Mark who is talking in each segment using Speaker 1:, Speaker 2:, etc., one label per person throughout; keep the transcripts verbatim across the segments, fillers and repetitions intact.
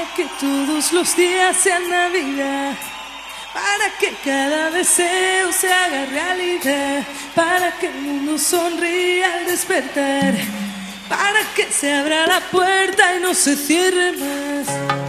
Speaker 1: para que todos los días sean Navidad, para que cada deseo se haga realidad, para que el mundo sonría al despertar, para que se abra la puerta y no se cierre más.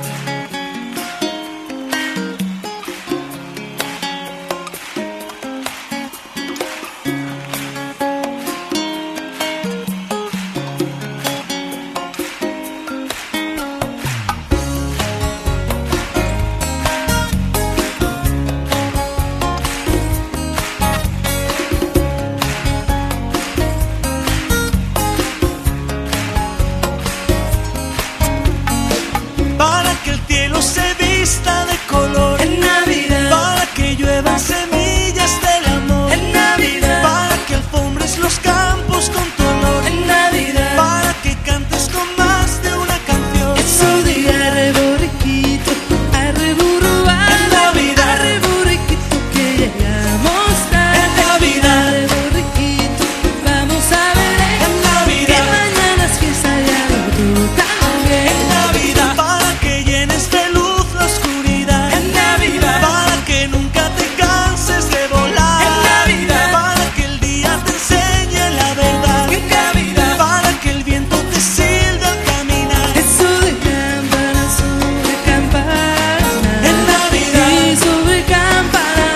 Speaker 2: De color
Speaker 1: en Navidad,
Speaker 2: para que lluevan semillas del amor
Speaker 1: en Navidad,
Speaker 2: para que alfombres los campos con tu olor
Speaker 1: en Navidad,
Speaker 2: para que cantes con más de una canción.
Speaker 1: es su día, arre borriquito, arre burruá,
Speaker 2: en Navidad,
Speaker 1: arre borriquito que llegamos tarde,
Speaker 2: en Navidad,
Speaker 1: arre borriquito, vamos a ver
Speaker 2: en Navidad,
Speaker 1: que mañana es fiesta y al otro también,
Speaker 2: en Navidad, para que llenes de luz la oscuridad,
Speaker 1: en Navidad,
Speaker 2: para que nunca te canses de volar,
Speaker 1: en Navidad,
Speaker 2: para que el día te enseñe la verdad,
Speaker 1: en Navidad,
Speaker 2: para que el viento te silbe al caminar.
Speaker 1: es su día, campana sobre campana,
Speaker 2: En Navidad,
Speaker 1: y sobre campana,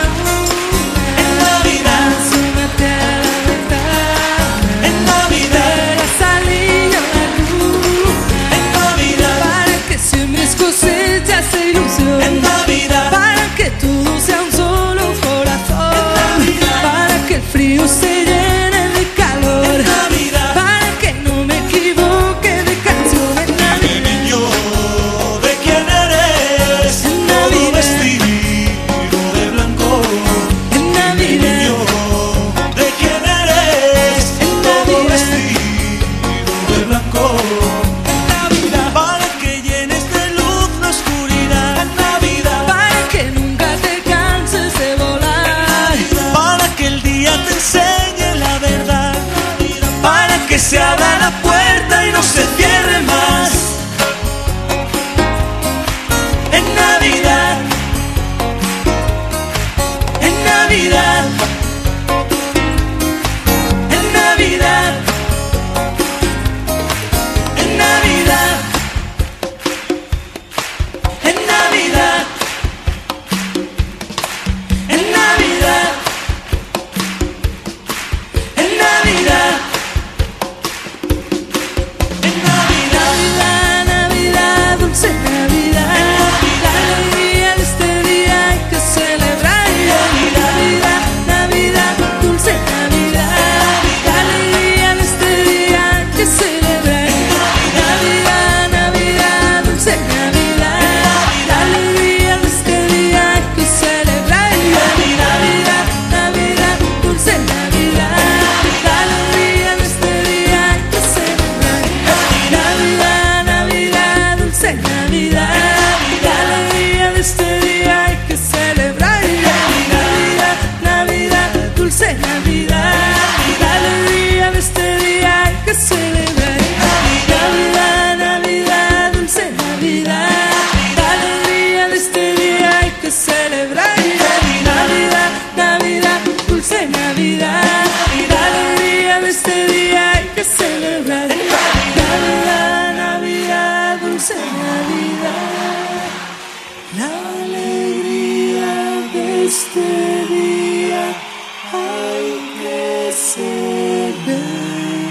Speaker 2: en Navidad,
Speaker 1: asómate a la ventana,
Speaker 2: en Navidad,
Speaker 1: verás al niño la luz,
Speaker 2: en Navidad,
Speaker 1: para que siembres cosechas de ilusión,
Speaker 2: en Navidad,
Speaker 1: para que todo sea un solo corazón,
Speaker 2: En Navidad,
Speaker 1: para que el frío se llene de calor,
Speaker 2: en Navidad,
Speaker 1: para que no me equivoque de canción. En
Speaker 2: mi
Speaker 1: Navidad,
Speaker 2: niño, ¿de quién eres?
Speaker 1: En
Speaker 2: Todo
Speaker 1: Navidad,
Speaker 2: vestido de blanco.
Speaker 1: en
Speaker 2: Mi
Speaker 1: Navidad,
Speaker 2: niño, ¿de quién eres?
Speaker 1: En
Speaker 2: Todo
Speaker 1: Navidad,
Speaker 2: vestido de blanco. En Navidad, para que llenes de luz la oscuridad. En Navidad,
Speaker 1: para que nunca te canses de volar,
Speaker 2: para que el día te enseñe la verdad, para que se abra la puerta y no se cierre más. En Navidad,
Speaker 1: en Navidad, en Navidad, en Navidad, en Navidad, en Navidad, en Navidad,
Speaker 2: en Navidad,
Speaker 1: Navidad, Navidad, dulce Navidad, la alegría de este día hay que celebrar. Navidad, Navidad, dulce Navidad, la alegría de este día hay que celebrar. Navidad, Navidad, dulce Navidad, la alegría de este día hay que celebrar. Navidad, Navidad, dulce Navidad, la alegría de este día hay que celebrar. Navidad, Navidad, dulce Navidad, la alegría de este día hay que celebrar. Navidad, Navidad, dulce Navidad, la alegría de este día hay que celebrar. Navidad, Navidad, dulce Navidad, la alegría de este día hay que celebrar. Navidad, Navidad, dulce Navidad, la alegría de este día hay que celebrar. Navidad, Navidad, dulce Navidad, la alegría de este día hay que celebrar.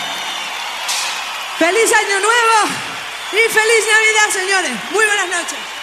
Speaker 1: ¡Feliz Año Nuevo! Y feliz Navidad, señores. Muy buenas noches.